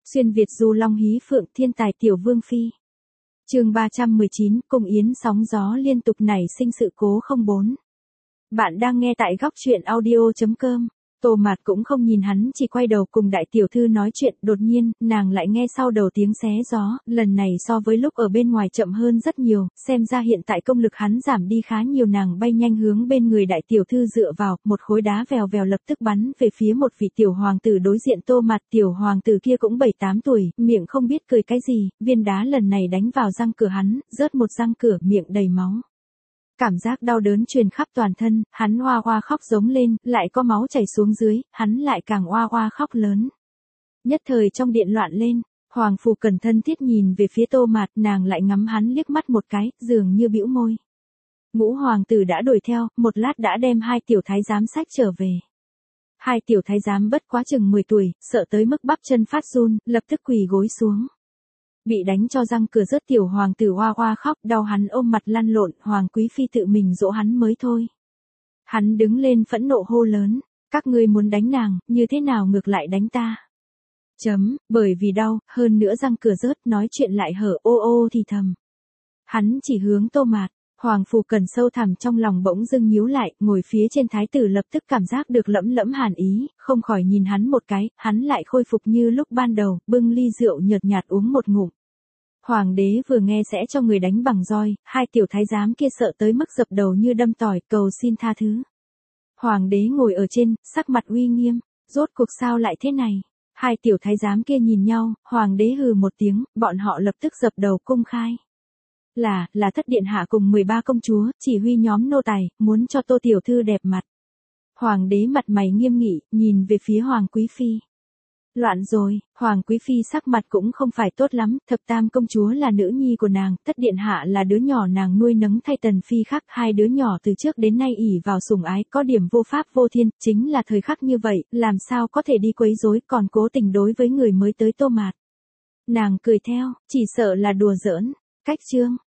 Xuyên Việt du long hí phượng thiên tài tiểu vương phi. Chương 319, cung yến sóng gió liên tục nảy sinh sự cố 04. Bạn đang nghe tại góc truyện audio.com. Tô Mạt cũng không nhìn hắn, chỉ quay đầu cùng đại tiểu thư nói chuyện. Đột nhiên, nàng lại nghe sau đầu tiếng xé gió, lần này so với lúc ở bên ngoài chậm hơn rất nhiều, xem ra hiện tại công lực hắn giảm đi khá nhiều. Nàng bay nhanh hướng bên người đại tiểu thư dựa vào, một khối đá vèo vèo lập tức bắn về phía một vị tiểu hoàng tử đối diện Tô Mạt. Tiểu hoàng tử kia cũng 7-8 tuổi, miệng không biết cười cái gì, viên đá lần này đánh vào răng cửa hắn, rớt một răng cửa, miệng đầy máu. Cảm giác đau đớn truyền khắp toàn thân, hắn oa oa khóc giống lên, lại có máu chảy xuống dưới, hắn lại càng oa oa khóc lớn. Nhất thời trong điện loạn lên, Hoàng Phủ Cẩn thân thiết nhìn về phía Tô Mạt, nàng lại ngắm hắn liếc mắt một cái, dường như bĩu môi. Ngũ hoàng tử đã đuổi theo, một lát đã đem hai tiểu thái giám xách trở về. Hai tiểu thái giám bất quá chừng 10 tuổi, sợ tới mức bắp chân phát run, lập tức quỳ gối xuống. Bị đánh cho răng cửa rớt, tiểu hoàng tử oa oa khóc, đau hắn ôm mặt lăn lộn, hoàng quý phi tự mình dỗ hắn mới thôi. Hắn đứng lên phẫn nộ hô lớn, các ngươi muốn đánh nàng, như thế nào ngược lại đánh ta? Bởi vì đau, hơn nữa răng cửa rớt, nói chuyện lại hở ô ô thì thầm. Hắn chỉ hướng Tô Mạt. Hoàng Phủ Cẩn sâu thẳm trong lòng bỗng dưng nhíu lại, ngồi phía trên thái tử lập tức cảm giác được lẫm lẫm hàn ý, không khỏi nhìn hắn một cái, hắn lại khôi phục như lúc ban đầu, bưng ly rượu nhợt nhạt uống một ngụm. Hoàng đế vừa nghe sẽ cho người đánh bằng roi, hai tiểu thái giám kia sợ tới mức dập đầu như đâm tỏi, cầu xin tha thứ. Hoàng đế ngồi ở trên, sắc mặt uy nghiêm, rốt cuộc sao lại thế này? Hai tiểu thái giám kia nhìn nhau, hoàng đế hừ một tiếng, bọn họ lập tức dập đầu cung khai. Là thất điện hạ cùng 13 công chúa, chỉ huy nhóm nô tài, muốn cho Tô tiểu thư đẹp mặt. Hoàng đế mặt mày nghiêm nghị, nhìn về phía hoàng quý phi. Loạn rồi, hoàng quý phi sắc mặt cũng không phải tốt lắm, thập tam công chúa là nữ nhi của nàng, thất điện hạ là đứa nhỏ nàng nuôi nấng thay tần phi khác, hai đứa nhỏ từ trước đến nay ỷ vào sủng ái, có điểm vô pháp vô thiên, chính là thời khắc như vậy, làm sao có thể đi quấy rối, còn cố tình đối với người mới tới Tô Mạt. Nàng cười theo, chỉ sợ là đùa giỡn. Cách chương